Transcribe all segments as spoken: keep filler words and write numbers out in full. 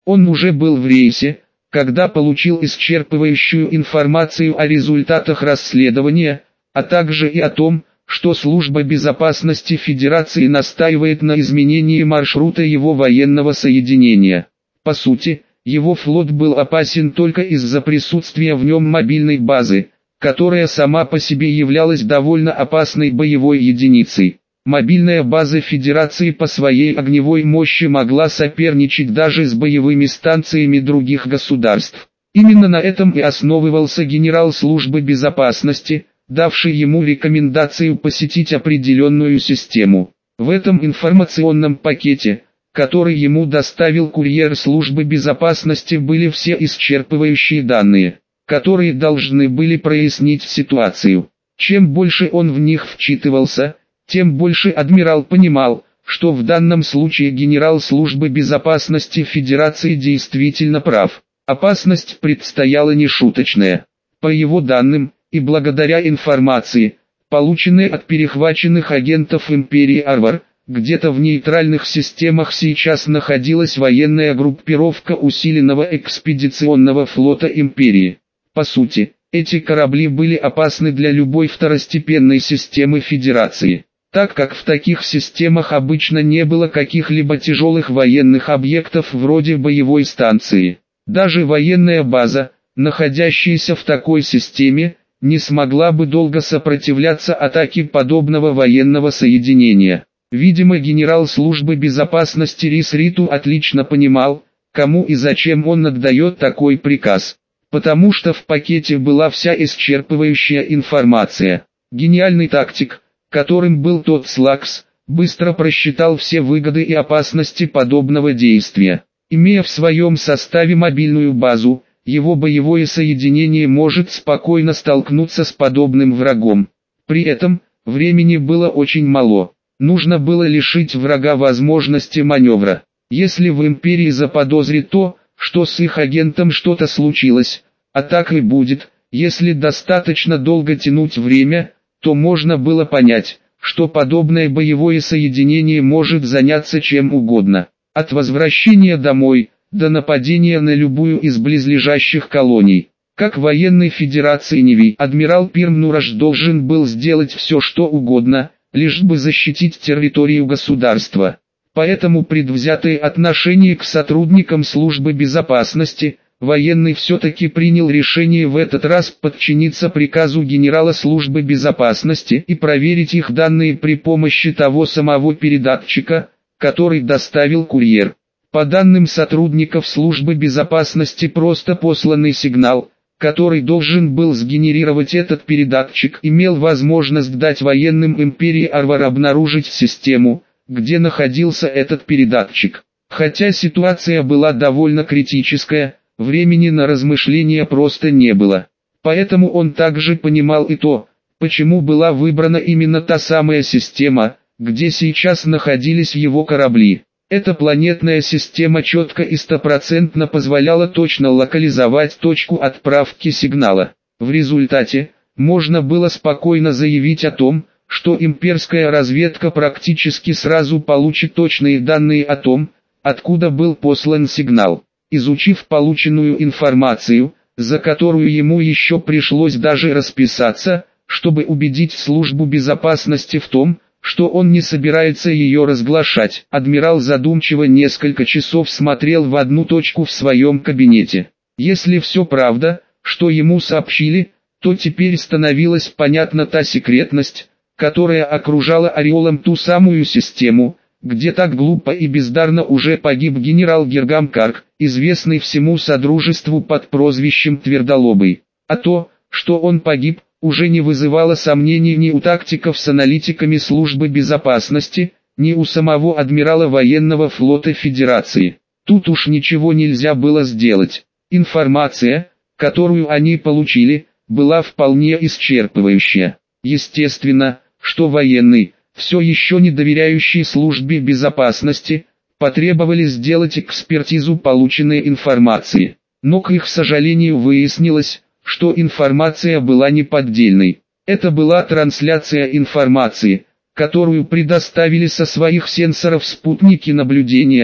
Он уже был в рейсе, когда получил исчерпывающую информацию о результатах расследования, а также и о том, что Служба безопасности Федерации настаивает на изменении маршрута его военного соединения. По сути, его флот был опасен только из-за присутствия в нем мобильной базы, которая сама по себе являлась довольно опасной боевой единицей. Мобильная база Федерации по своей огневой мощи могла соперничать даже с боевыми станциями других государств. Именно на этом и основывался генерал службы безопасности, давший ему рекомендацию посетить определенную систему. В этом информационном пакете, который ему доставил курьер службы безопасности, были все исчерпывающие данные, которые должны были прояснить ситуацию. Чем больше он в них вчитывался, тем больше адмирал понимал, что в данном случае генерал службы безопасности Федерации действительно прав. Опасность предстояла нешуточная. По его данным, и благодаря информации, полученной от перехваченных агентов Империи Арвар, где-то в нейтральных системах сейчас находилась военная группировка усиленного экспедиционного флота Империи. По сути, эти корабли были опасны для любой второстепенной системы Федерации, так как в таких системах обычно не было каких-либо тяжелых военных объектов вроде боевой станции. Даже военная база, находящаяся в такой системе, не смогла бы долго сопротивляться атаке подобного военного соединения. Видимо, генерал службы безопасности Рис Риту отлично понимал, кому и зачем он отдает такой приказ. Потому что в пакете была вся исчерпывающая информация. Гениальный тактик, которым был тот Слакс, быстро просчитал все выгоды и опасности подобного действия. Имея в своем составе мобильную базу, его боевое соединение может спокойно столкнуться с подобным врагом. При этом, времени было очень мало. Нужно было лишить врага возможности маневра. Если в Империи заподозрит то, что с их агентом что-то случилось, а так и будет, если достаточно долго тянуть время, то можно было понять, что подобное боевое соединение может заняться чем угодно. От возвращения домой, до нападения на любую из близлежащих колоний. Как военной федерации Неви, адмирал Пирм Нураш должен был сделать все что угодно, лишь бы защитить территорию государства. Поэтому предвзятое отношение к сотрудникам службы безопасности, военный все-таки принял решение в этот раз подчиниться приказу генерала службы безопасности и проверить их данные при помощи того самого передатчика, который доставил курьер. По данным сотрудников службы безопасности, просто посланный сигнал, который должен был сгенерировать этот передатчик, имел возможность дать военным Империи Арвар обнаружить систему, где находился этот передатчик. Хотя ситуация была довольно критическая, времени на размышления просто не было. Поэтому он также понимал и то, почему была выбрана именно та самая система, где сейчас находились его корабли. Эта планетная система четко и стопроцентно позволяла точно локализовать точку отправки сигнала. В результате, можно было спокойно заявить о том, что имперская разведка практически сразу получит точные данные о том, откуда был послан сигнал. Изучив полученную информацию, за которую ему еще пришлось даже расписаться, чтобы убедить службу безопасности в том, что он не собирается ее разглашать. Адмирал задумчиво несколько часов смотрел в одну точку в своем кабинете. Если все правда, что ему сообщили, то теперь становилась понятна та секретность, которая окружала ореолом ту самую систему, где так глупо и бездарно уже погиб генерал Гергам Карк, известный всему Содружеству под прозвищем Твердолобый. А то, что он погиб, уже не вызывало сомнений ни у тактиков с аналитиками службы безопасности, ни у самого адмирала военного флота Федерации. Тут уж ничего нельзя было сделать. Информация, которую они получили, была вполне исчерпывающая. Естественно, что военный, все еще не доверяющий службе безопасности, потребовали сделать экспертизу полученной информации. Но к их сожалению выяснилось, что информация была не поддельной. Это была трансляция информации, которую предоставили со своих сенсоров спутники наблюдения,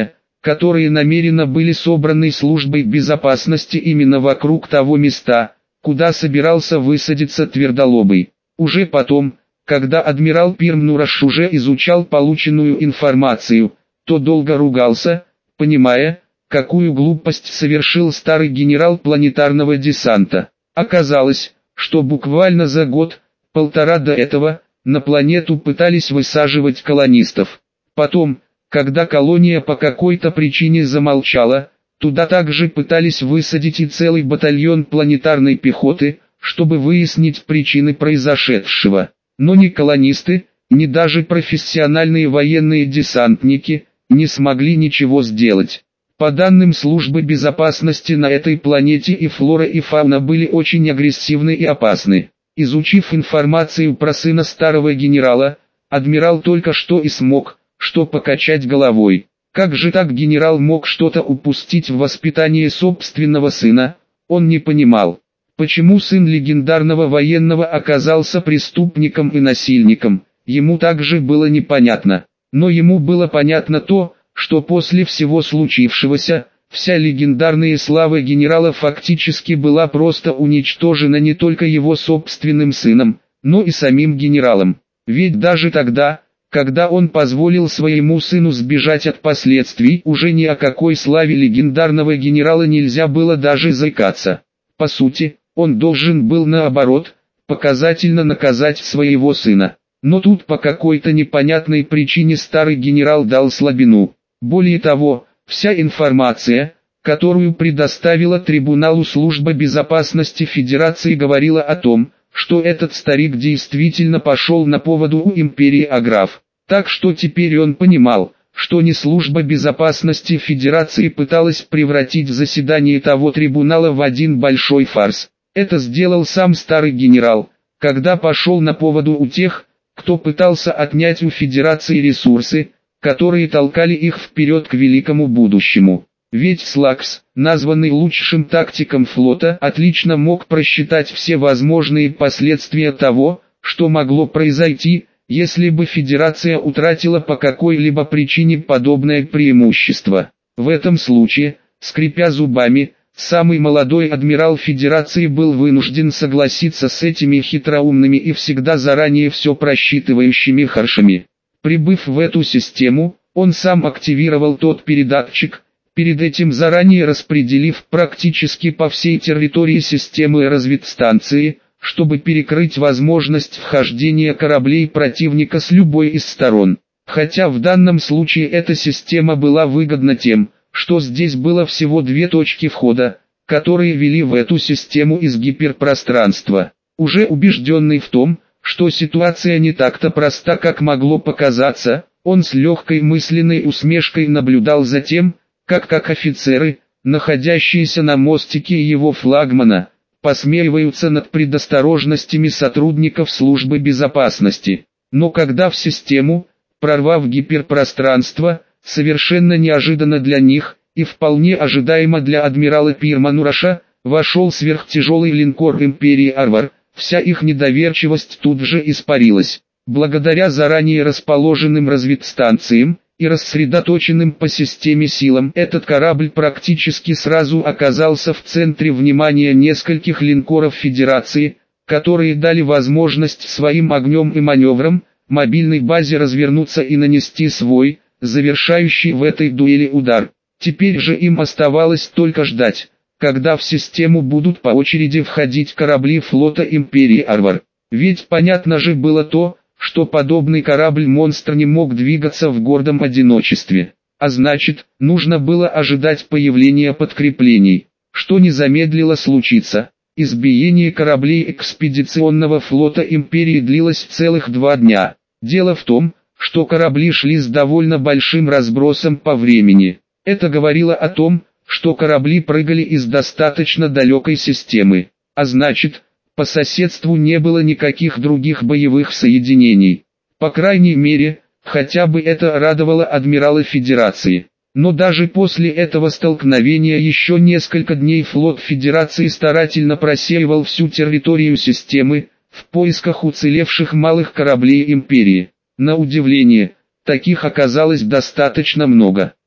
которые намеренно были собраны службой безопасности именно вокруг того места, куда собирался высадиться Твердолобый. Уже потом, когда адмирал Пирмнураш уже изучал полученную информацию, то долго ругался, понимая, какую глупость совершил старый генерал планетарного десанта. Оказалось, что буквально за год-полтора до этого, на планету пытались высаживать колонистов. Потом, когда колония по какой-то причине замолчала, туда также пытались высадить и целый батальон планетарной пехоты, чтобы выяснить причины произошедшего. Но ни колонисты, ни даже профессиональные военные десантники не смогли ничего сделать. По данным службы безопасности, на этой планете и флора и фауна были очень агрессивны и опасны. Изучив информацию про сына старого генерала, адмирал только что и смог, что покачать головой. Как же так генерал мог что-то упустить в воспитании собственного сына, он не понимал. Почему сын легендарного военного оказался преступником и насильником, ему также было непонятно. Но ему было понятно то, что после всего случившегося, вся легендарная слава генерала фактически была просто уничтожена не только его собственным сыном, но и самим генералом. Ведь даже тогда, когда он позволил своему сыну сбежать от последствий, уже ни о какой славе легендарного генерала нельзя было даже заикаться. По сути, он должен был наоборот, показательно наказать своего сына. Но тут по какой-то непонятной причине старый генерал дал слабину. Более того, вся информация, которую предоставила трибуналу служба безопасности Федерации, говорила о том, что этот старик действительно пошел на поводу у империи Аграф. Так что теперь он понимал, что не служба безопасности Федерации пыталась превратить заседание того трибунала в один большой фарс. Это сделал сам старый генерал, когда пошел на поводу у тех, кто пытался отнять у Федерации ресурсы, которые толкали их вперед к великому будущему. Ведь Слакс, названный лучшим тактиком флота, отлично мог просчитать все возможные последствия того, что могло произойти, если бы Федерация утратила по какой-либо причине подобное преимущество. В этом случае, скрипя зубами, самый молодой адмирал Федерации был вынужден согласиться с этими хитроумными и всегда заранее все просчитывающими харшами. Прибыв в эту систему, он сам активировал тот передатчик, перед этим заранее распределив практически по всей территории системы разведстанции, чтобы перекрыть возможность вхождения кораблей противника с любой из сторон. Хотя в данном случае эта система была выгодна тем, что здесь было всего две точки входа, которые вели в эту систему из гиперпространства. Уже убежденный в том, что ситуация не так-то проста, как могло показаться, он с легкой мысленной усмешкой наблюдал за тем, как как офицеры, находящиеся на мостике его флагмана, посмеиваются над предосторожностями сотрудников службы безопасности. Но когда в систему, прорвав гиперпространство, совершенно неожиданно для них, и вполне ожидаемо для адмирала Пирмнураша, вошел сверхтяжелый линкор Империи Арвар, вся их недоверчивость тут же испарилась. Благодаря заранее расположенным разведстанциям и рассредоточенным по системе силам, этот корабль практически сразу оказался в центре внимания нескольких линкоров Федерации, которые дали возможность своим огнем и маневрам, мобильной базе развернуться и нанести свой, завершающий в этой дуэли удар. Теперь же им оставалось только ждать, когда в систему будут по очереди входить корабли флота Империи Арвар. Ведь понятно же было то, что подобный корабль-монстр не мог двигаться в гордом одиночестве. А значит, нужно было ожидать появления подкреплений, что не замедлило случиться. Избиение кораблей экспедиционного флота Империи длилось целых два дня. Дело в том, что корабли шли с довольно большим разбросом по времени. Это говорило о том, что корабли прыгали из достаточно далекой системы. А значит, по соседству не было никаких других боевых соединений. По крайней мере, хотя бы это радовало адмирала Федерации. Но даже после этого столкновения еще несколько дней флот Федерации старательно просеивал всю территорию системы, в поисках уцелевших малых кораблей Империи. На удивление, таких оказалось достаточно много.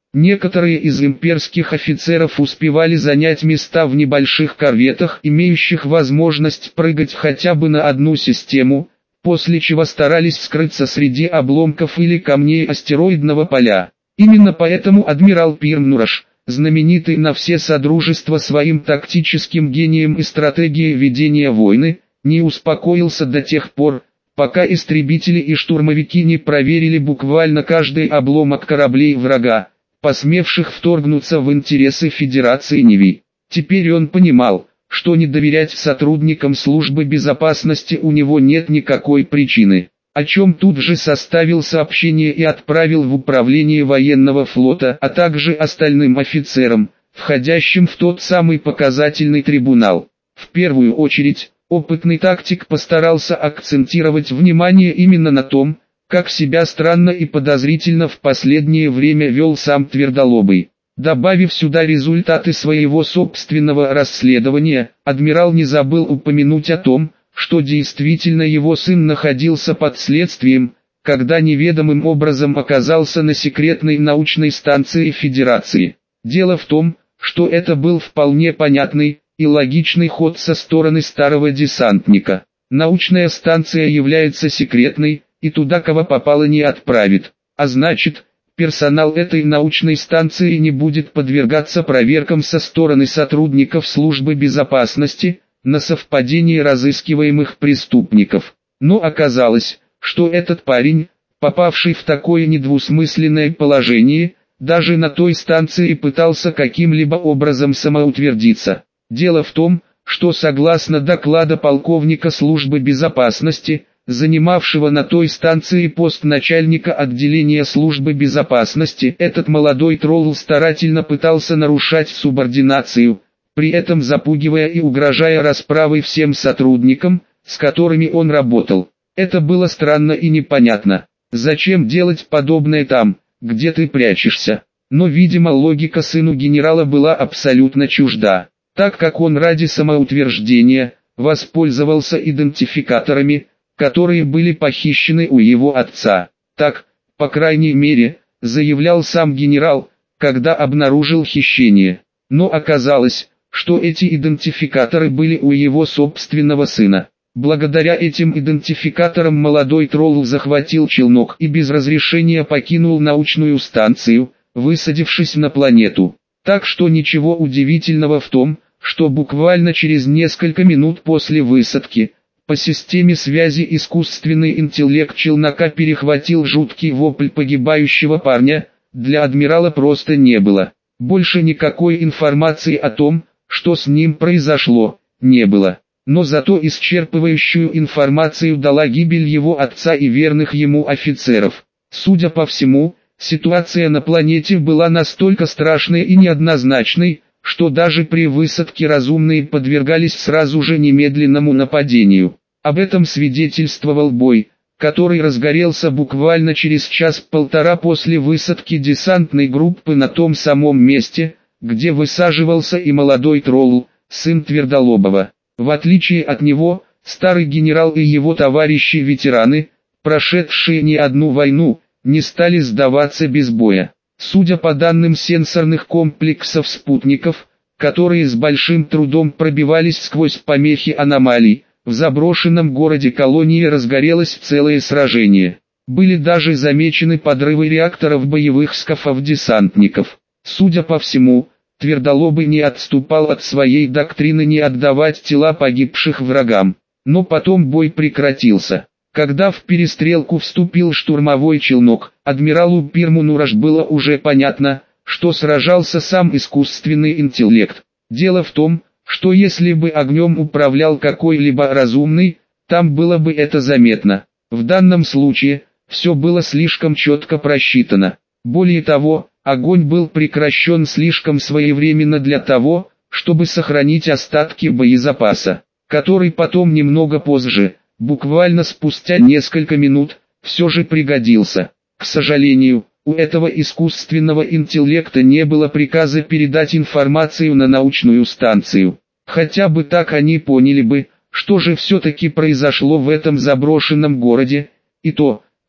Некоторые из имперских офицеров успевали занять места в небольших корветах, имеющих возможность прыгать хотя бы на одну систему, после чего старались скрыться среди обломков или камней астероидного поля. Именно поэтому адмирал Пирм Нураш, знаменитый на все содружества своим тактическим гением и стратегией ведения войны, не успокоился до тех пор, пока истребители и штурмовики не проверили буквально каждый обломок кораблей врага, посмевших вторгнуться в интересы Федерации Неви. Теперь он понимал, что не доверять сотрудникам службы безопасности у него нет никакой причины, о чем тут же составил сообщение и отправил в управление военного флота, а также остальным офицерам, входящим в тот самый показательный трибунал. В первую очередь, опытный тактик постарался акцентировать внимание именно на том, как себя странно и подозрительно в последнее время вел сам Твердолобый. Добавив сюда результаты своего собственного расследования, адмирал не забыл упомянуть о том, что действительно его сын находился под следствием, когда неведомым образом оказался на секретной научной станции Федерации. Дело в том, что это был вполне понятный и логичный ход со стороны старого десантника. Научная станция является секретной, и туда кого попало не отправит, а значит, персонал этой научной станции не будет подвергаться проверкам со стороны сотрудников службы безопасности на совпадение разыскиваемых преступников. Но оказалось, что этот парень, попавший в такое недвусмысленное положение, даже на той станции пытался каким-либо образом самоутвердиться. Дело в том, что согласно докладу полковника службы безопасности, занимавшего на той станции пост начальника отделения службы безопасности, этот молодой тролл старательно пытался нарушать субординацию, при этом запугивая и угрожая расправой всем сотрудникам, с которыми он работал. Это было странно и непонятно. Зачем делать подобное там, где ты прячешься? Но, видимо, логика сыну генерала была абсолютно чужда, так как он ради самоутверждения воспользовался идентификаторами, которые были похищены у его отца. Так, по крайней мере, заявлял сам генерал, когда обнаружил хищение. Но оказалось, что эти идентификаторы были у его собственного сына. Благодаря этим идентификаторам молодой тролл захватил челнок и без разрешения покинул научную станцию, высадившись на планету. Так что ничего удивительного в том, что буквально через несколько минут после высадки, по системе связи искусственный интеллект челнока перехватил жуткий вопль погибающего парня, для адмирала просто не было. Больше никакой информации о том, что с ним произошло, не было. Но зато исчерпывающую информацию дала гибель его отца и верных ему офицеров. Судя по всему, ситуация на планете была настолько страшной и неоднозначной, что даже при высадке разумные подвергались сразу же немедленному нападению. Об этом свидетельствовал бой, который разгорелся буквально через час-полтора после высадки десантной группы на том самом месте, где высаживался и молодой тролл, сын Твердолобова. В отличие от него, старый генерал и его товарищи-ветераны, прошедшие не одну войну, не стали сдаваться без боя. Судя по данным сенсорных комплексов спутников, которые с большим трудом пробивались сквозь помехи аномалий, в заброшенном городе-колонии разгорелось целое сражение. Были даже замечены подрывы реакторов боевых скафов десантников. Судя по всему, Твердолобый не отступал от своей доктрины не отдавать тела погибших врагам. Но потом бой прекратился. Когда в перестрелку вступил штурмовой челнок, адмиралу Пирму Нураш было уже понятно, что сражался сам искусственный интеллект. Дело в том, что если бы огнем управлял какой-либо разумный, там было бы это заметно. В данном случае, все было слишком четко просчитано. Более того, огонь был прекращен слишком своевременно для того, чтобы сохранить остатки боезапаса, который потом немного позже, буквально спустя несколько минут, все же пригодился. К сожалению, у этого искусственного интеллекта не было приказа передать информацию на научную станцию. Хотя бы так они поняли бы, что же все-таки произошло в этом заброшенном городе, и то,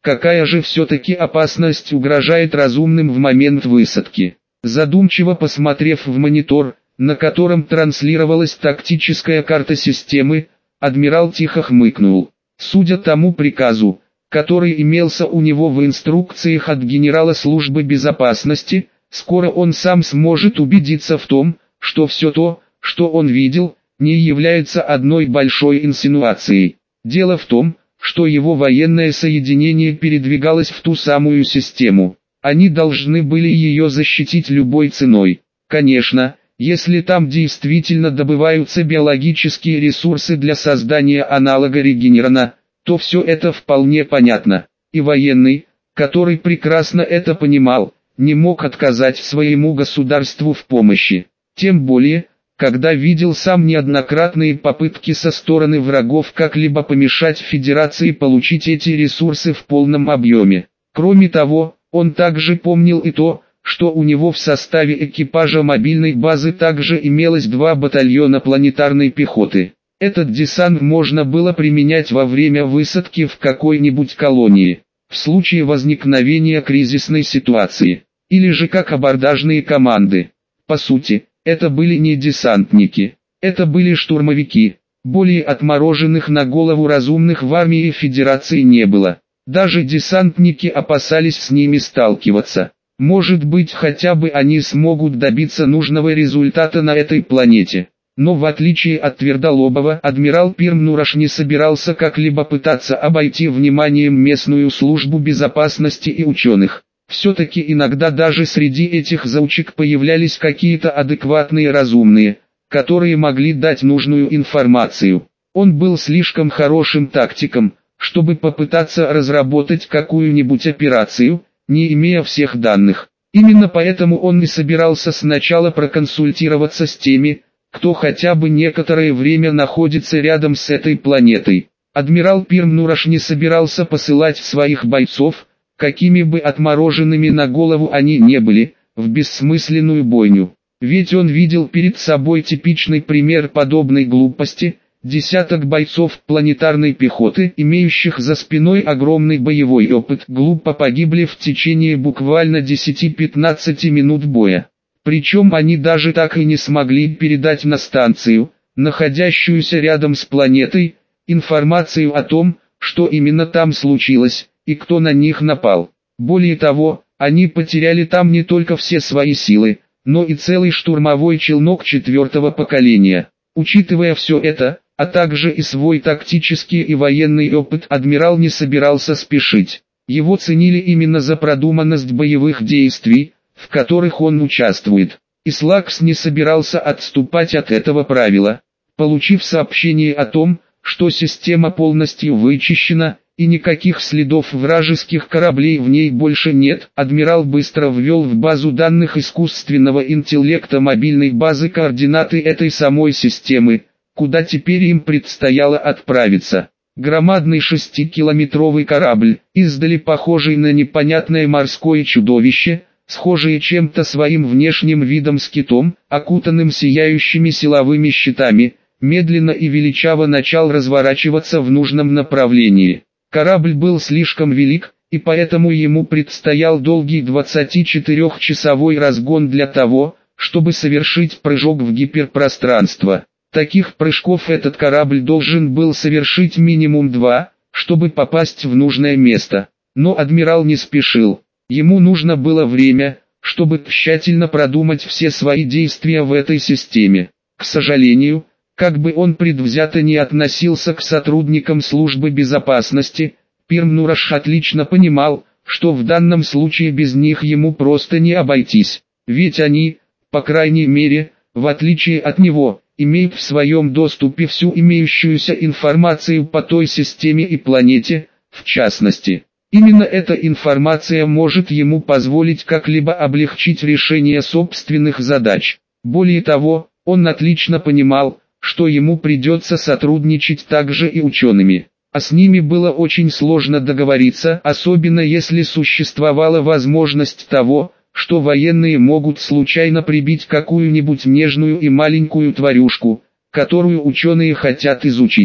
какая же все-таки опасность угрожает разумным в момент высадки. Задумчиво посмотрев в монитор, на котором транслировалась тактическая карта системы, адмирал тихо хмыкнул. Судя тому приказу, который имелся у него в инструкциях от генерала службы безопасности, скоро он сам сможет убедиться в том, что все то, что он видел, не является одной большой инсинуацией. Дело в том, что его военное соединение передвигалось в ту самую систему. Они должны были ее защитить любой ценой. Конечно, если там действительно добываются биологические ресурсы для создания аналога регенерана, то все это вполне понятно. И военный, который прекрасно это понимал, не мог отказать своему государству в помощи. Тем более, когда видел сам неоднократные попытки со стороны врагов как-либо помешать Федерации получить эти ресурсы в полном объеме. Кроме того, он также помнил и то, что у него в составе экипажа мобильной базы также имелось два батальона планетарной пехоты. Этот десант можно было применять во время высадки в какой-нибудь колонии, в случае возникновения кризисной ситуации, или же как абордажные команды. По сути, это были не десантники, это были штурмовики. Более отмороженных на голову разумных в армии Федерации не было. Даже десантники опасались с ними сталкиваться. Может быть, хотя бы они смогут добиться нужного результата на этой планете. Но в отличие от Твердолобова, адмирал Пирм Нураш не собирался как-либо пытаться обойти вниманием местную службу безопасности и ученых. Все-таки иногда даже среди этих заучек появлялись какие-то адекватные разумные, которые могли дать нужную информацию. Он был слишком хорошим тактиком, чтобы попытаться разработать какую-нибудь операцию, не имея всех данных. Именно поэтому он не собирался сначала проконсультироваться с теми, кто хотя бы некоторое время находится рядом с этой планетой. Адмирал Пирм Нураш не собирался посылать своих бойцов, какими бы отмороженными на голову они не были, в бессмысленную бойню. Ведь он видел перед собой типичный пример подобной глупости. Десяток бойцов планетарной пехоты, имеющих за спиной огромный боевой опыт, глупо погибли в течение буквально десяти-пятнадцати минут боя. Причем они даже так и не смогли передать на станцию, находящуюся рядом с планетой, информацию о том, что именно там случилось, и кто на них напал. Более того, они потеряли там не только все свои силы, но и целый штурмовой челнок четвертого поколения. Учитывая все это, а также и свой тактический и военный опыт, адмирал не собирался спешить. Его ценили именно за продуманность боевых действий, в которых он участвует. И Слакс не собирался отступать от этого правила. Получив сообщение о том, что система полностью вычищена, и никаких следов вражеских кораблей в ней больше нет, адмирал быстро ввел в базу данных искусственного интеллекта мобильной базы координаты этой самой системы, куда теперь им предстояло отправиться. Громадный шестикилометровый корабль, издали похожий на непонятное морское чудовище, схожее чем-то своим внешним видом с китом, окутанным сияющими силовыми щитами, медленно и величаво начал разворачиваться в нужном направлении. Корабль был слишком велик, и поэтому ему предстоял долгий двадцатичетырёхчасовой разгон для того, чтобы совершить прыжок в гиперпространство. Таких прыжков этот корабль должен был совершить минимум два, чтобы попасть в нужное место. Но адмирал не спешил. Ему нужно было время, чтобы тщательно продумать все свои действия в этой системе. К сожалению, как бы он предвзято не относился к сотрудникам службы безопасности, Пирм Нураш отлично понимал, что в данном случае без них ему просто не обойтись. Ведь они, по крайней мере, в отличие от него, имеют в своем доступе всю имеющуюся информацию по той системе и планете, в частности. Именно эта информация может ему позволить как-либо облегчить решение собственных задач. Более того, он отлично понимал, что ему придется сотрудничать также и учеными. А с ними было очень сложно договориться, особенно если существовала возможность того, что военные могут случайно прибить какую-нибудь нежную и маленькую тварюшку, которую ученые хотят изучить.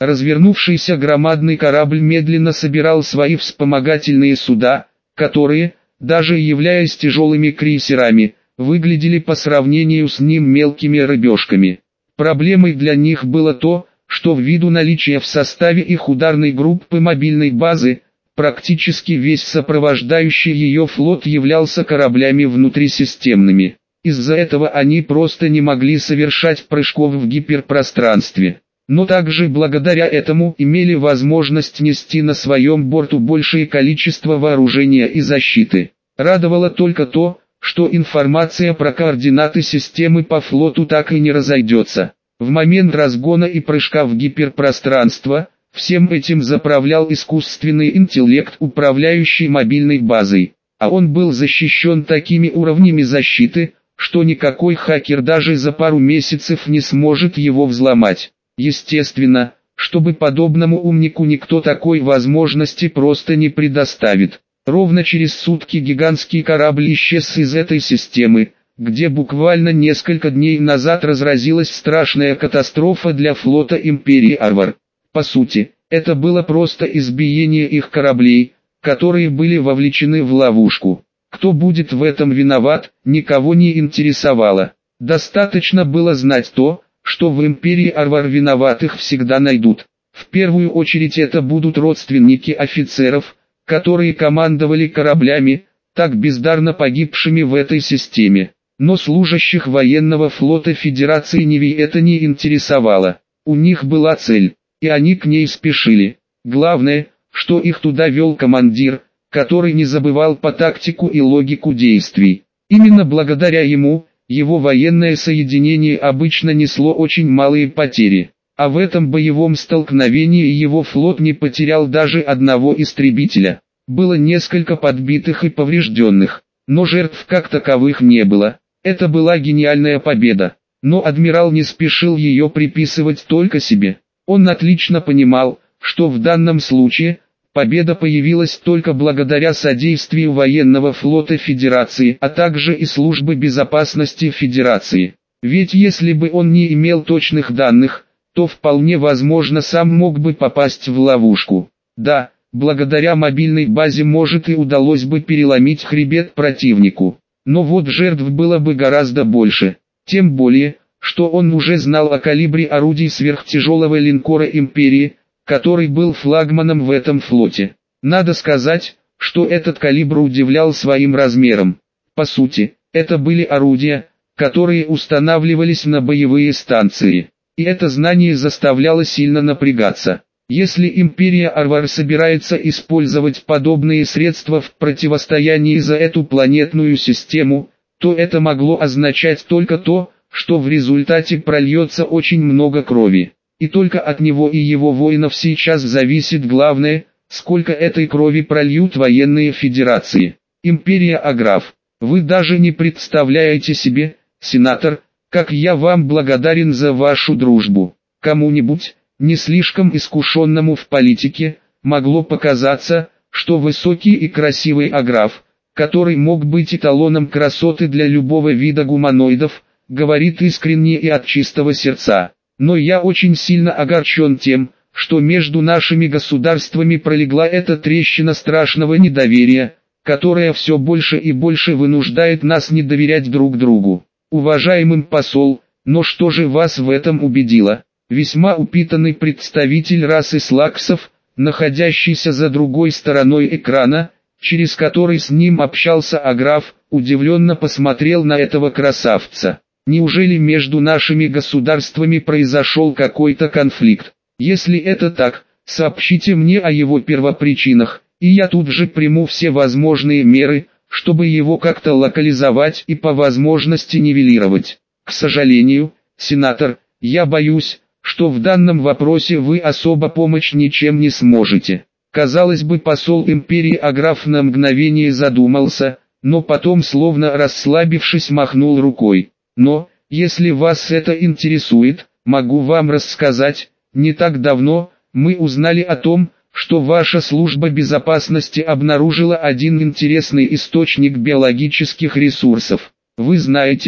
Развернувшийся громадный корабль медленно собирал свои вспомогательные суда, которые, даже являясь тяжелыми крейсерами, выглядели по сравнению с ним мелкими рыбешками. Проблемой для них было то, что ввиду наличия в составе их ударной группы мобильной базы, практически весь сопровождающий ее флот являлся кораблями внутрисистемными. Из-за этого они просто не могли совершать прыжков в гиперпространстве. Но также благодаря этому имели возможность нести на своем борту большее количество вооружения и защиты. Радовало только то, что информация про координаты системы по флоту так и не разойдется. В момент разгона и прыжка в гиперпространство, всем этим заправлял искусственный интеллект, управляющий мобильной базой. А он был защищен такими уровнями защиты, что никакой хакер даже за пару месяцев не сможет его взломать. Естественно, чтобы подобному умнику никто такой возможности просто не предоставит. Ровно через сутки гигантский корабль исчез из этой системы, где буквально несколько дней назад разразилась страшная катастрофа для флота Империи Арвар. По сути, это было просто избиение их кораблей, которые были вовлечены в ловушку. Кто будет в этом виноват, никого не интересовало. Достаточно было знать то, что в Империи Арвар виноватых всегда найдут. В первую очередь это будут родственники офицеров, которые командовали кораблями, так бездарно погибшими в этой системе. Но служащих военного флота Федерации Неви это не интересовало. У них была цель, и они к ней спешили. Главное, что их туда вел командир, который не забывал по тактику и логику действий. Именно благодаря ему, его военное соединение обычно несло очень малые потери. А в этом боевом столкновении его флот не потерял даже одного истребителя. Было несколько подбитых и поврежденных, но жертв как таковых не было. Это была гениальная победа. Но адмирал не спешил ее приписывать только себе. Он отлично понимал, что в данном случае победа появилась только благодаря содействию военного флота Федерации, а также и службы безопасности Федерации. Ведь если бы он не имел точных данных, то вполне возможно сам мог бы попасть в ловушку. Да, благодаря мобильной базе может и удалось бы переломить хребет противнику. Но вот жертв было бы гораздо больше. Тем более, что он уже знал о калибре орудий сверхтяжелого линкора Империи, который был флагманом в этом флоте. Надо сказать, что этот калибр удивлял своим размером. По сути, это были орудия, которые устанавливались на боевые станции. И это знание заставляло сильно напрягаться. Если Империя Арвар собирается использовать подобные средства в противостоянии за эту планетную систему, то это могло означать только то, что в результате прольется очень много крови. И только от него и его воинов сейчас зависит главное, сколько этой крови прольют военные федерации. Империя Аграф, вы даже не представляете себе, сенатор, как я вам благодарен за вашу дружбу. Кому-нибудь, не слишком искушенному в политике, могло показаться, что высокий и красивый Аграф, который мог быть эталоном красоты для любого вида гуманоидов, говорит искренне и от чистого сердца. Но я очень сильно огорчен тем, что между нашими государствами пролегла эта трещина страшного недоверия, которая все больше и больше вынуждает нас не доверять друг другу. Уважаемый посол, но что же вас в этом убедило? Весьма упитанный представитель расы слаксов, находящийся за другой стороной экрана, через который с ним общался Аграф, удивленно посмотрел на этого красавца. Неужели между нашими государствами произошел какой-то конфликт? Если это так, сообщите мне о его первопричинах, и я тут же приму все возможные меры, чтобы его как-то локализовать и по возможности нивелировать. К сожалению, сенатор, я боюсь, что в данном вопросе вы особо помочь ничем не сможете. Казалось бы, посол Империи Аграф на мгновение задумался, но потом, словно расслабившись, махнул рукой. Но, если вас это интересует, могу вам рассказать, не так давно, мы узнали о том, что ваша служба безопасности обнаружила один интересный источник биологических ресурсов. Вы знаете,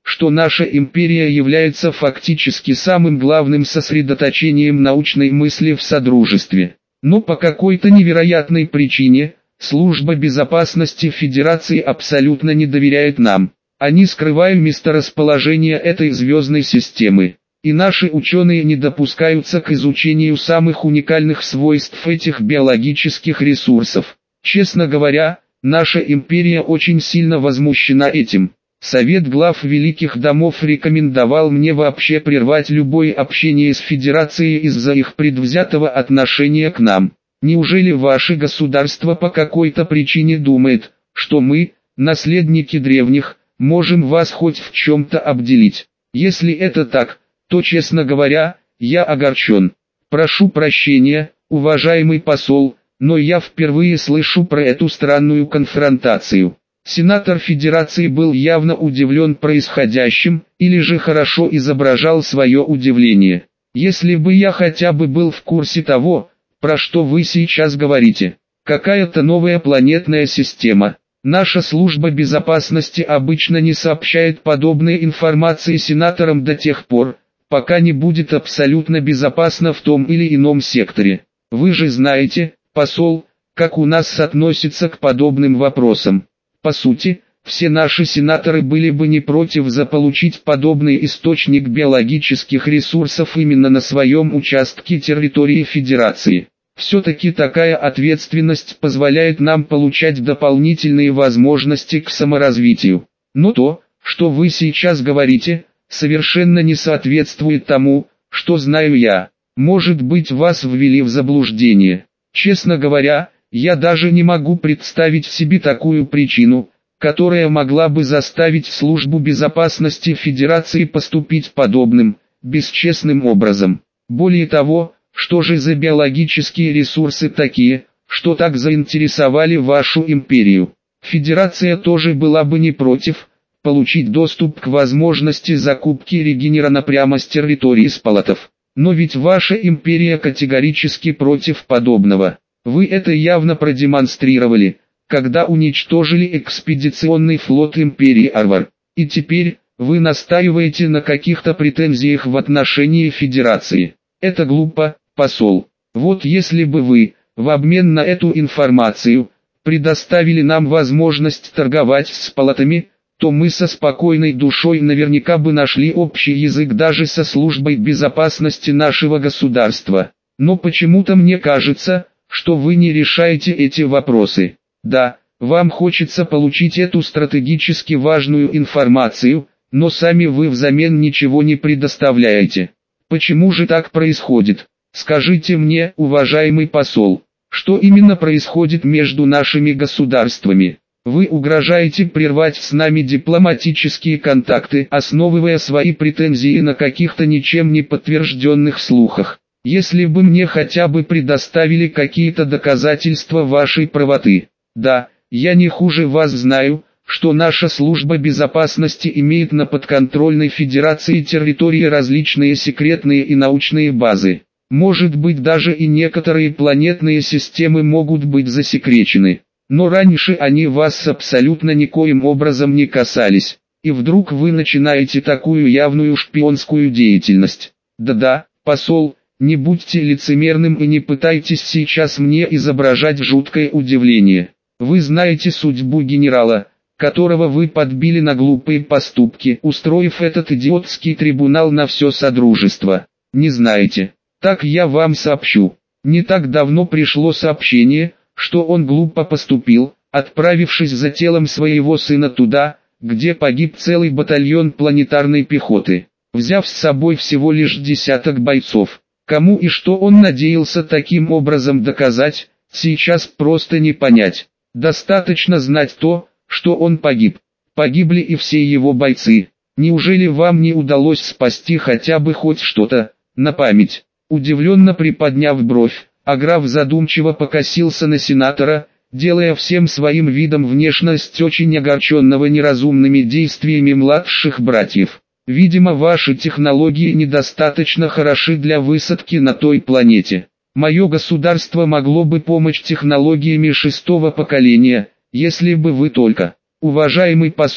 что наша империя является фактически самым главным сосредоточением научной мысли в Содружестве. Но по какой-то невероятной причине, Служба безопасности Федерации абсолютно не доверяет нам. Они скрывают месторасположение этой звездной системы. И наши ученые не допускаются к изучению самых уникальных свойств этих биологических ресурсов. Честно говоря, наша империя очень сильно возмущена этим. Совет глав великих домов рекомендовал мне вообще прервать любое общение с Федерацией из-за их предвзятого отношения к нам. Неужели ваше государство по какой-то причине думает, что мы, наследники древних, можем вас хоть в чем-то обделить? Если это так, то, честно говоря, я огорчен. Прошу прощения, уважаемый посол, но я впервые слышу про эту странную конфронтацию. Сенатор Федерации был явно удивлен происходящим, или же хорошо изображал свое удивление. Если бы я хотя бы был в курсе того, про что вы сейчас говорите. Какая-то новая планетная система. Наша служба безопасности обычно не сообщает подобной информации сенаторам до тех пор, пока не будет абсолютно безопасно в том или ином секторе. Вы же знаете, посол, как у нас относятся к подобным вопросам. По сути, все наши сенаторы были бы не против заполучить подобный источник биологических ресурсов именно на своем участке территории Федерации. Все-таки такая ответственность позволяет нам получать дополнительные возможности к саморазвитию. Но то, что вы сейчас говорите, совершенно не соответствует тому, что знаю я. Может быть, вас ввели в заблуждение. Честно говоря, я даже не могу представить себе такую причину, которая могла бы заставить Службу безопасности Федерации поступить подобным, бесчестным образом. Более того, что же за биологические ресурсы такие, что так заинтересовали вашу империю? Федерация тоже была бы не против получить доступ к возможности закупки регенерана прямо с территории Спалатов. Но ведь ваша империя категорически против подобного. Вы это явно продемонстрировали, когда уничтожили экспедиционный флот империи Арвар. И теперь, вы настаиваете на каких-то претензиях в отношении Федерации. Это глупо, посол. Вот если бы вы, в обмен на эту информацию, предоставили нам возможность торговать с Спалатами, то мы со спокойной душой наверняка бы нашли общий язык даже со службой безопасности нашего государства. Но почему-то мне кажется, что вы не решаете эти вопросы. Да, вам хочется получить эту стратегически важную информацию, но сами вы взамен ничего не предоставляете. Почему же так происходит? Скажите мне, уважаемый посол, что именно происходит между нашими государствами? Вы угрожаете прервать с нами дипломатические контакты, основывая свои претензии на каких-то ничем не подтвержденных слухах. Если бы мне хотя бы предоставили какие-то доказательства вашей правоты. Да, я не хуже вас знаю, что наша служба безопасности имеет на подконтрольной Федерации территории различные секретные и научные базы. Может быть, даже и некоторые планетные системы могут быть засекречены. Но раньше они вас абсолютно никоим образом не касались. И вдруг вы начинаете такую явную шпионскую деятельность. Да-да, посол, не будьте лицемерным и не пытайтесь сейчас мне изображать жуткое удивление. Вы знаете судьбу генерала, которого вы подбили на глупые поступки, устроив этот идиотский трибунал на все Содружество. Не знаете? Так я вам сообщу. Не так давно пришло сообщение, что он глупо поступил, отправившись за телом своего сына туда, где погиб целый батальон планетарной пехоты, взяв с собой всего лишь десяток бойцов. Кому и что он надеялся таким образом доказать, сейчас просто не понять. Достаточно знать то, что он погиб. Погибли и все его бойцы. Неужели вам не удалось спасти хотя бы хоть что-то, на память? Удивленно приподняв бровь, Аграф задумчиво покосился на сенатора, делая всем своим видом внешность очень огорченного неразумными действиями младших братьев. Видимо, ваши технологии недостаточно хороши для высадки на той планете. Мое государство могло бы помочь технологиями шестого поколения, если бы вы только, уважаемый посол,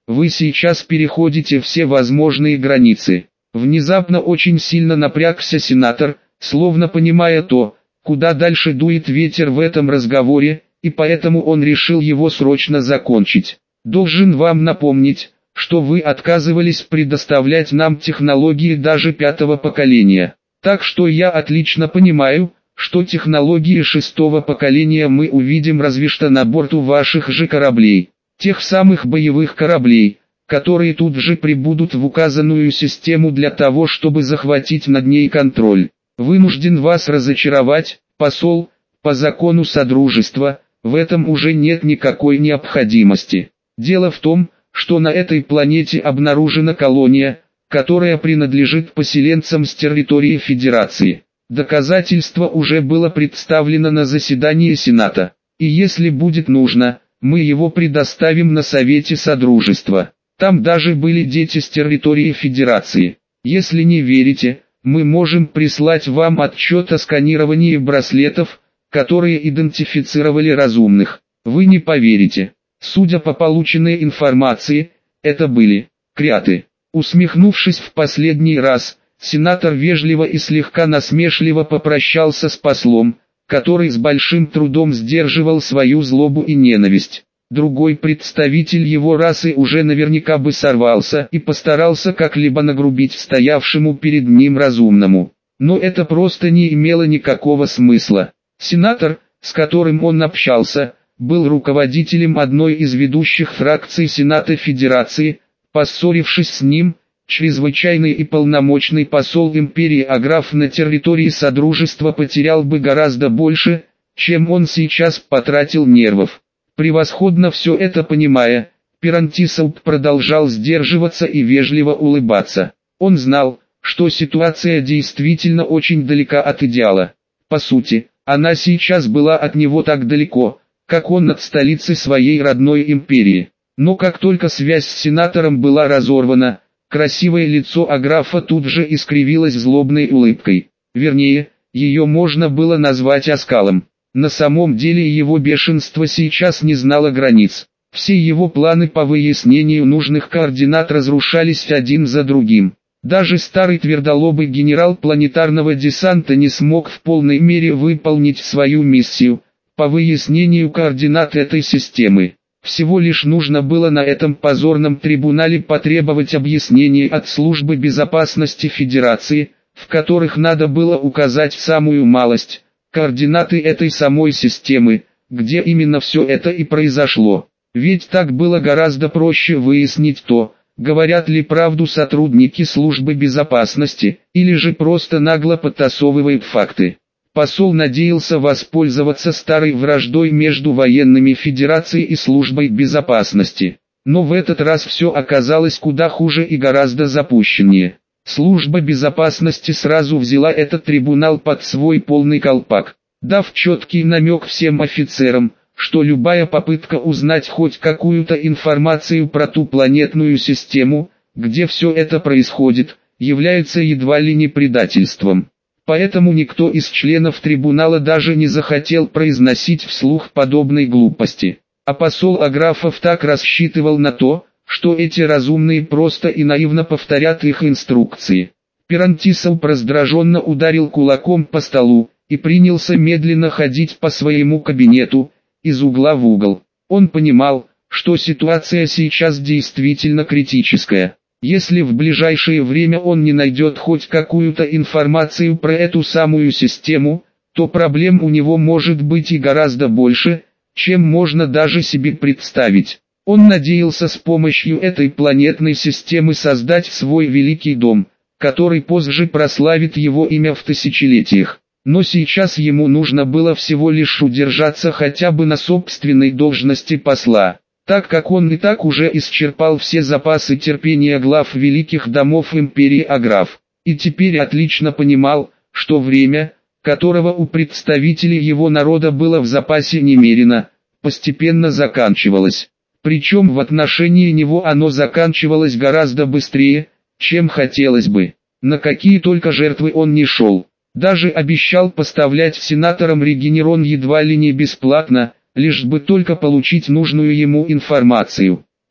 Вы сейчас переходите все возможные границы. Внезапно очень сильно напрягся сенатор, словно понимая то, куда дальше дует ветер в этом разговоре, и поэтому он решил его срочно закончить. Должен вам напомнить, что вы отказывались предоставлять нам технологии даже пятого поколения. Так что я отлично понимаю, что технологии шестого поколения мы увидим разве что на борту ваших же кораблей. Тех самых боевых кораблей, которые тут же прибудут в указанную систему для того, чтобы захватить над ней контроль. Вынужден вас разочаровать, посол, по закону Содружества, в этом уже нет никакой необходимости. Дело в том, что на этой планете обнаружена колония, которая принадлежит поселенцам с территории Федерации. Доказательство уже было представлено на заседании Сената, и если будет нужно, мы его предоставим на Совете Содружества. Там даже были дети с территории Федерации. Если не верите, мы можем прислать вам отчет о сканировании браслетов, которые идентифицировали разумных. Вы не поверите. Судя по полученной информации, это были креаты. Усмехнувшись в последний раз, сенатор вежливо и слегка насмешливо попрощался с послом, который с большим трудом сдерживал свою злобу и ненависть. Другой представитель его расы уже наверняка бы сорвался и постарался как-либо нагрубить стоявшему перед ним разумному. Но это просто не имело никакого смысла. Сенатор, с которым он общался, был руководителем одной из ведущих фракций Сената Федерации. Поссорившись с ним, чрезвычайный и полномочный посол империи Аграф на территории Содружества потерял бы гораздо больше, чем он сейчас потратил нервов. Превосходно все это понимая, Пирантисаут продолжал сдерживаться и вежливо улыбаться. Он знал, что ситуация действительно очень далека от идеала. По сути, она сейчас была от него так далеко, как он от столицы своей родной империи. Но как только связь с сенатором была разорвана, красивое лицо Аграфа тут же искривилось злобной улыбкой. Вернее, ее можно было назвать оскалом. На самом деле его бешенство сейчас не знало границ. Все его планы по выяснению нужных координат разрушались один за другим. Даже старый твердолобый генерал планетарного десанта не смог в полной мере выполнить свою миссию по выяснению координат этой системы. Всего лишь нужно было на этом позорном трибунале потребовать объяснений от Службы безопасности Федерации, в которых надо было указать самую малость, координаты этой самой системы, где именно все это и произошло. Ведь так было гораздо проще выяснить то, говорят ли правду сотрудники Службы безопасности, или же просто нагло подтасовывают факты. Посол надеялся воспользоваться старой враждой между военными Федерацией и Службой безопасности. Но в этот раз все оказалось куда хуже и гораздо запущеннее. Служба безопасности сразу взяла этот трибунал под свой полный колпак, дав четкий намек всем офицерам, что любая попытка узнать хоть какую-то информацию про ту планетную систему, где все это происходит, является едва ли не предательством. Поэтому никто из членов трибунала даже не захотел произносить вслух подобной глупости. А посол Аграфов так рассчитывал на то, что эти разумные просто и наивно повторят их инструкции. Пирантисов раздраженно ударил кулаком по столу и принялся медленно ходить по своему кабинету, из угла в угол. Он понимал, что ситуация сейчас действительно критическая. Если в ближайшее время он не найдет хоть какую-то информацию про эту самую систему, то проблем у него может быть и гораздо больше, чем можно даже себе представить. Он надеялся с помощью этой планетной системы создать свой великий дом, который позже прославит его имя в тысячелетиях. Но сейчас ему нужно было всего лишь удержаться хотя бы на собственной должности посла, так как он и так уже исчерпал все запасы терпения глав великих домов империи Аграф, и теперь отлично понимал, что время, которого у представителей его народа было в запасе немерено, постепенно заканчивалось. Причем в отношении него оно заканчивалось гораздо быстрее, чем хотелось бы. На какие только жертвы он не шел. Даже обещал поставлять сенаторам регенерон едва ли не бесплатно, лишь бы только получить нужную ему информацию.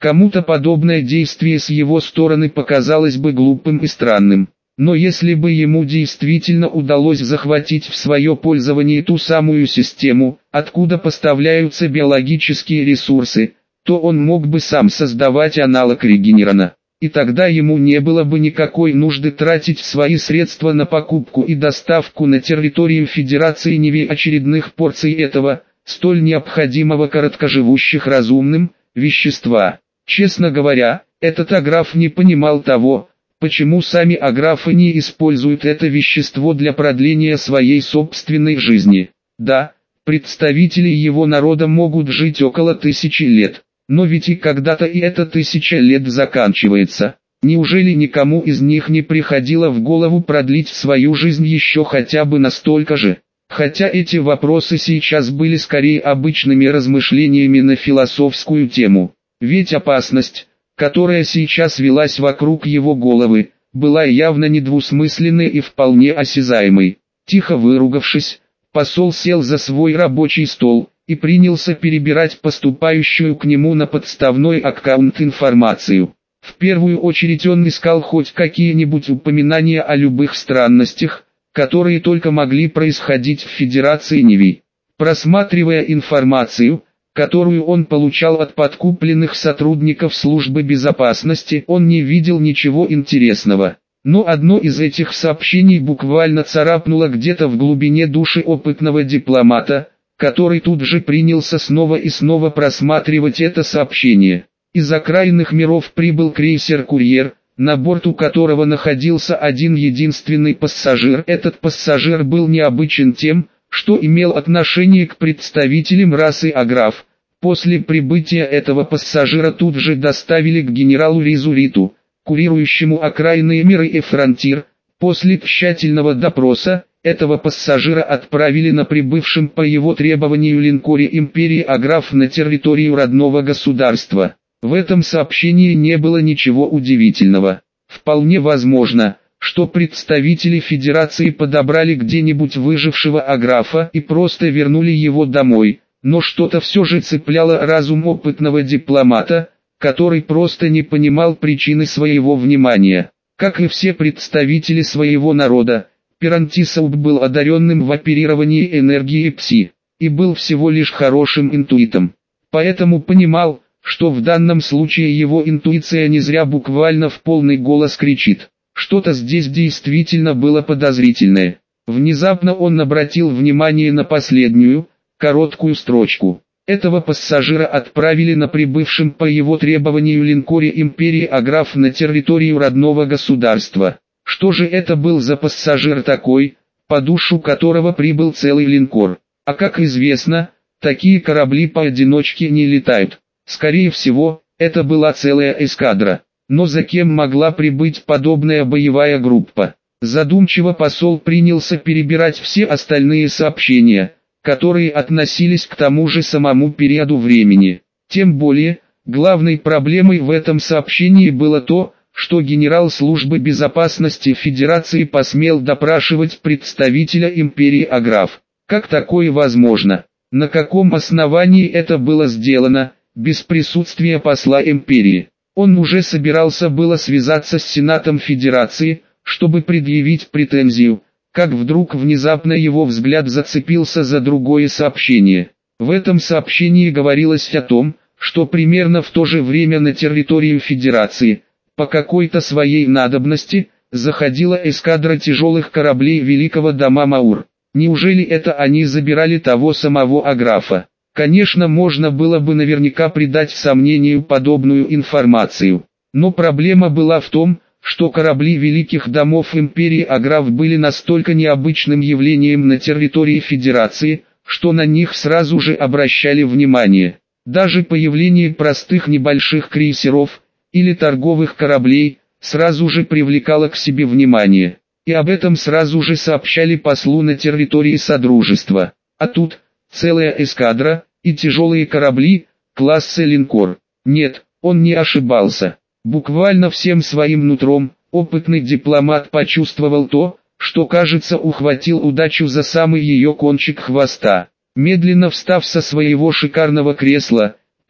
Кому-то подобное действие с его стороны показалось бы глупым и странным. Но если бы ему действительно удалось захватить в свое пользование ту самую систему, откуда поставляются биологические ресурсы, то он мог бы сам создавать аналог регенерана. И тогда ему не было бы никакой нужды тратить свои средства на покупку и доставку на территорию Федерации Нивы очередных порций этого, столь необходимого короткоживущих разумным, вещества. Честно говоря, этот аграф не понимал того, почему сами аграфы не используют это вещество для продления своей собственной жизни. Да, представители его народа могут жить около тысячи лет. Но ведь и когда-то и эта тысяча лет заканчивается. Неужели никому из них не приходило в голову продлить свою жизнь еще хотя бы настолько же? Хотя эти вопросы сейчас были скорее обычными размышлениями на философскую тему. Ведь опасность, которая сейчас велась вокруг его головы, была явно недвусмысленной и вполне осязаемой. Тихо выругавшись, посол сел за свой рабочий стол и принялся перебирать поступающую к нему на подставной аккаунт информацию. В первую очередь он искал хоть какие-нибудь упоминания о любых странностях, которые только могли происходить в Федерации Нивы. Просматривая информацию, которую он получал от подкупленных сотрудников службы безопасности, он не видел ничего интересного. Но одно из этих сообщений буквально царапнуло где-то в глубине души опытного дипломата, который тут же принялся снова и снова просматривать это сообщение. Из окраинных миров прибыл крейсер-курьер, на борту которого находился один единственный пассажир. Этот пассажир был необычен тем, что имел отношение к представителям расы аграф. После прибытия этого пассажира тут же доставили к генералу Ризуриту, курирующему окраинные миры и фронтир. После тщательного допроса, этого пассажира отправили на прибывшем по его требованию линкоре Империи Аграф на территорию родного государства. В этом сообщении не было ничего удивительного. Вполне возможно, что представители Федерации подобрали где-нибудь выжившего аграфа и просто вернули его домой, но что-то все же цепляло разум опытного дипломата, который просто не понимал причины своего внимания. Как и все представители своего народа, Перантисауб был одаренным в оперировании энергией Пси, и был всего лишь хорошим интуитом. Поэтому понимал, что в данном случае его интуиция не зря буквально в полный голос кричит. Что-то здесь действительно было подозрительное. Внезапно он обратил внимание на последнюю, короткую строчку. Этого пассажира отправили на прибывшем по его требованию линкоре Империи Аграф на территорию родного государства. Что же это был за пассажир такой, по душу которого прибыл целый линкор? А как известно, такие корабли поодиночке не летают. Скорее всего, это была целая эскадра. Но за кем могла прибыть подобная боевая группа? Задумчиво посол принялся перебирать все остальные сообщения, которые относились к тому же самому периоду времени. Тем более, главной проблемой в этом сообщении было то, что генерал службы безопасности Федерации посмел допрашивать представителя Империи Аграф. Как такое возможно? На каком основании это было сделано, без присутствия посла Империи? Он уже собирался было связаться с Сенатом Федерации, чтобы предъявить претензию, как вдруг внезапно его взгляд зацепился за другое сообщение. В этом сообщении говорилось о том, что примерно в то же время на территорию Федерации, по какой-то своей надобности, заходила эскадра тяжелых кораблей Великого дома Маур. Неужели это они забирали того самого Аграфа? Конечно, можно было бы наверняка придать сомнению подобную информацию. Но проблема была в том, что корабли Великих домов Империи Аграф были настолько необычным явлением на территории Федерации, что на них сразу же обращали внимание. Даже появление простых небольших крейсеров или торговых кораблей сразу же привлекало к себе внимание. И об этом сразу же сообщали послу на территории Содружества. А тут целая эскадра и тяжелые корабли класса линкор. Нет, он не ошибался. Буквально всем своим нутром опытный дипломат почувствовал то, что, кажется, ухватил удачу за самый ее кончик хвоста. Медленно встав со своего шикарного кресла,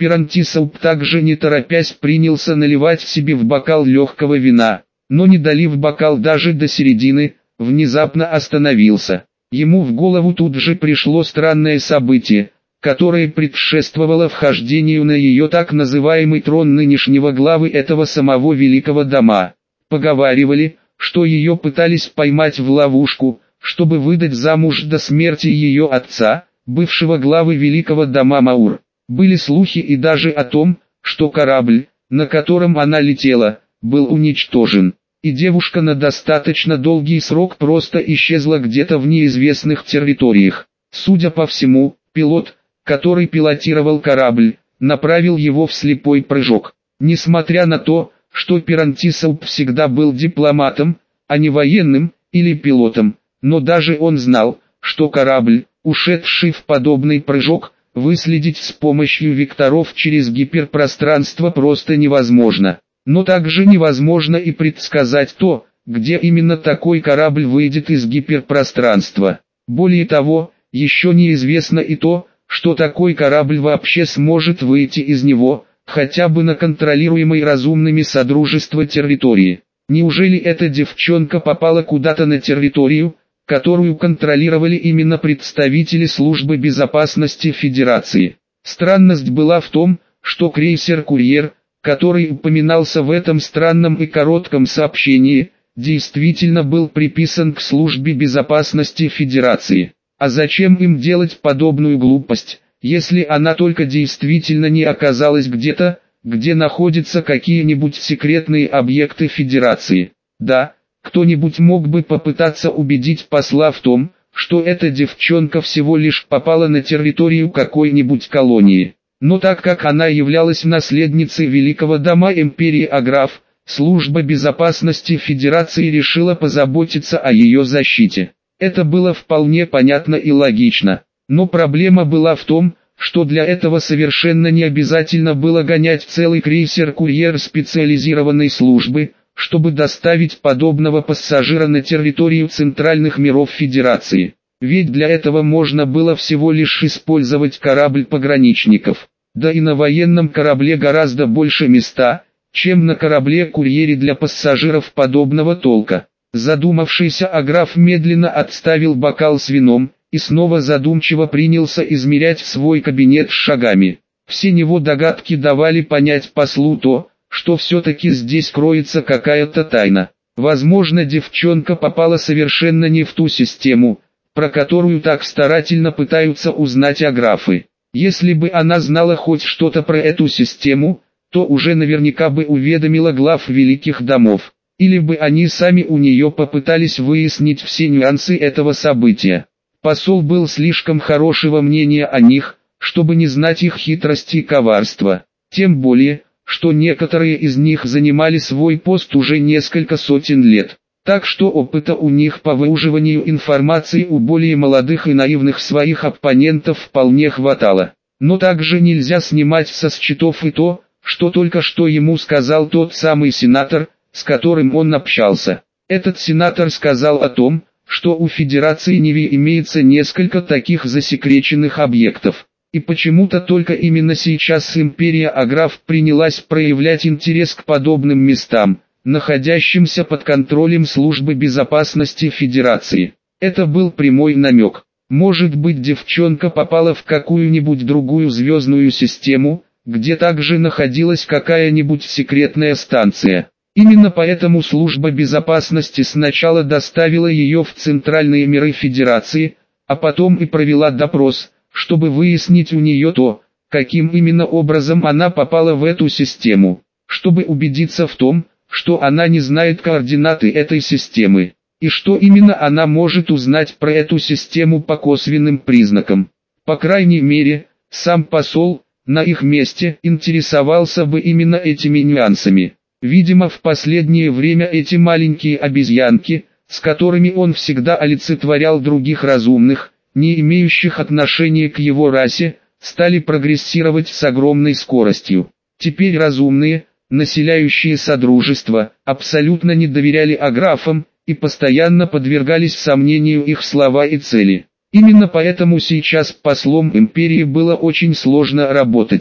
Пирантисауп также не торопясь принялся наливать себе в бокал легкого вина, но не долив бокал даже до середины, внезапно остановился. Ему в голову тут же пришло странное событие, которое предшествовало вхождению на ее так называемый трон нынешнего главы этого самого великого дома. Поговаривали, что ее пытались поймать в ловушку, чтобы выдать замуж до смерти ее отца, бывшего главы великого дома Маур. Были слухи и даже о том, что корабль, на котором она летела, был уничтожен, и девушка на достаточно долгий срок просто исчезла где-то в неизвестных территориях. Судя по всему, пилот, который пилотировал корабль, направил его в слепой прыжок. Несмотря на то, что Пирантисауп всегда был дипломатом, а не военным или пилотом, но даже он знал, что корабль, ушедший в подобный прыжок, выследить с помощью векторов через гиперпространство просто невозможно. Но также невозможно и предсказать то, где именно такой корабль выйдет из гиперпространства. Более того, еще неизвестно и то, что такой корабль вообще сможет выйти из него, хотя бы на контролируемой разумными содружества территории. Неужели эта девчонка попала куда-то на территорию, которую контролировали именно представители службы безопасности Федерации? Странность была в том, что крейсер-курьер, который упоминался в этом странном и коротком сообщении, действительно был приписан к службе безопасности Федерации. А зачем им делать подобную глупость, если она только действительно не оказалась где-то, где находятся какие-нибудь секретные объекты Федерации? Да, кто-нибудь мог бы попытаться убедить посла в том, что эта девчонка всего лишь попала на территорию какой-нибудь колонии. Но так как она являлась наследницей великого дома империи Аграф, служба безопасности Федерации решила позаботиться о ее защите. Это было вполне понятно и логично. Но проблема была в том, что для этого совершенно не обязательно было гонять целый крейсер-курьер специализированной службы, чтобы доставить подобного пассажира на территорию центральных миров Федерации. Ведь для этого можно было всего лишь использовать корабль пограничников. Да и на военном корабле гораздо больше места, чем на корабле-курьере для пассажиров подобного толка. Задумавшийся Аграф медленно отставил бокал с вином, и снова задумчиво принялся измерять свой кабинет шагами. Все его догадки давали понять послу то, что все-таки здесь кроется какая-то тайна. Возможно, девчонка попала совершенно не в ту систему, про которую так старательно пытаются узнать Аграфы. Если бы она знала хоть что-то про эту систему, то уже наверняка бы уведомила глав великих домов. Или бы они сами у нее попытались выяснить все нюансы этого события. Посол был слишком хорошего мнения о них, чтобы не знать их хитрости и коварства. Тем более, что некоторые из них занимали свой пост уже несколько сотен лет. Так что опыта у них по выуживанию информации у более молодых и наивных своих оппонентов вполне хватало. Но также нельзя снимать со счетов и то, что только что ему сказал тот самый сенатор, с которым он общался. Этот сенатор сказал о том, что у Федерации Неви имеется несколько таких засекреченных объектов. И почему-то только именно сейчас империя Аграф принялась проявлять интерес к подобным местам, находящимся под контролем службы безопасности Федерации. Это был прямой намек. Может быть, девчонка попала в какую-нибудь другую звездную систему, где также находилась какая-нибудь секретная станция. Именно поэтому служба безопасности сначала доставила ее в центральные миры Федерации, а потом и провела допрос, чтобы выяснить у нее то, каким именно образом она попала в эту систему, чтобы убедиться в том, что она не знает координаты этой системы, и что именно она может узнать про эту систему по косвенным признакам. По крайней мере, сам посол, на их месте, интересовался бы именно этими нюансами. Видимо, в последнее время эти маленькие обезьянки, с которыми он всегда олицетворял других разумных, не имеющих отношения к его расе, стали прогрессировать с огромной скоростью. Теперь разумные, населяющие Содружество, абсолютно не доверяли Аграфам, и постоянно подвергались сомнению их слова и цели. Именно поэтому сейчас послом империи было очень сложно работать.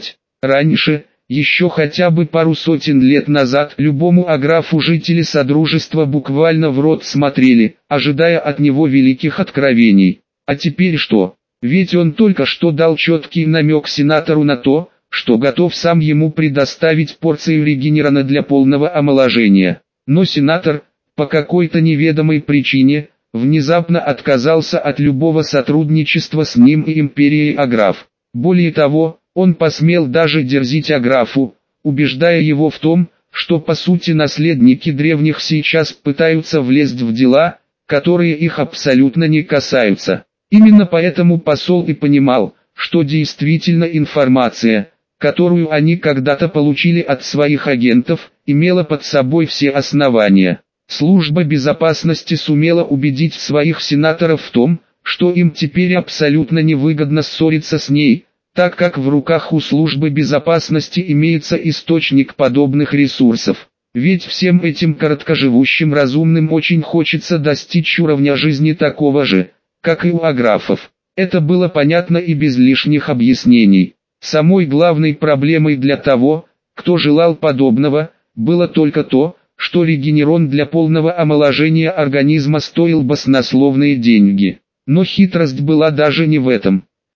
Раньше, еще хотя бы пару сотен лет назад, любому аграфу жители Содружества буквально в рот смотрели, ожидая от него великих откровений. А теперь что? Ведь он только что дал четкий намек сенатору на то, что готов сам ему предоставить порцию регенерана для полного омоложения. Но сенатор, по какой-то неведомой причине, внезапно отказался от любого сотрудничества с ним и империей Аграф. Более того, он посмел даже дерзить Аграфу, убеждая его в том, что по сути наследники древних сейчас пытаются влезть в дела, которые их абсолютно не касаются. Именно поэтому посол и понимал, что действительно информация, которую они когда-то получили от своих агентов, имела под собой все основания. Служба безопасности сумела убедить своих сенаторов в том, что им теперь абсолютно невыгодно ссориться с ней, так как в руках у службы безопасности имеется источник подобных ресурсов. Ведь всем этим короткоживущим разумным очень хочется достичь уровня жизни такого же, как и у аграфов. Это было понятно и без лишних объяснений. Самой главной проблемой для того, кто желал подобного, было только то, что регенерон для полного омоложения организма стоил баснословные деньги. Но хитрость была даже не в этом.